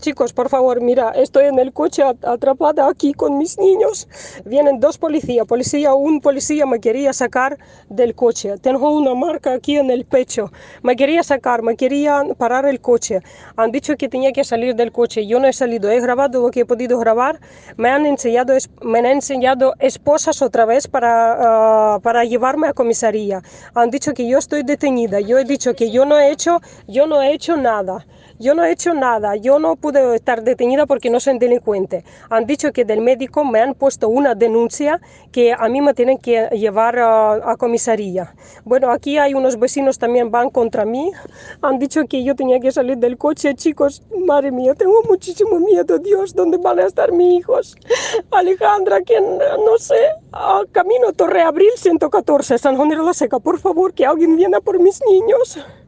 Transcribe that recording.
Chicos, por favor, mira, estoy en el coche atrapada aquí con mis niños. Vienen dos policías. Un policía me quería sacar del coche. Tengo una marca aquí en el pecho. Me quería sacar, me quería parar el coche. Han dicho que tenía que salir del coche. Yo no he salido, he grabado lo que he podido grabar. Me han enseñado esposas otra vez para llevarme a comisaría. Han dicho que yo estoy detenida. Yo he dicho que yo no he hecho nada. Yo no he hecho nada, yo no pude estar detenida porque no soy delincuente. Han dicho que del médico me han puesto una denuncia que a mí me tienen que llevar a comisaría. Bueno, aquí hay unos vecinos también van contra mí. Han dicho que yo tenía que salir del coche. Chicos, madre mía, tengo muchísimo miedo. Dios, ¿dónde van a estar mis hijos? Alejandra, que no sé, camino Torre Abril 114, San Juan de la Seca. Por favor, que alguien viene por mis niños.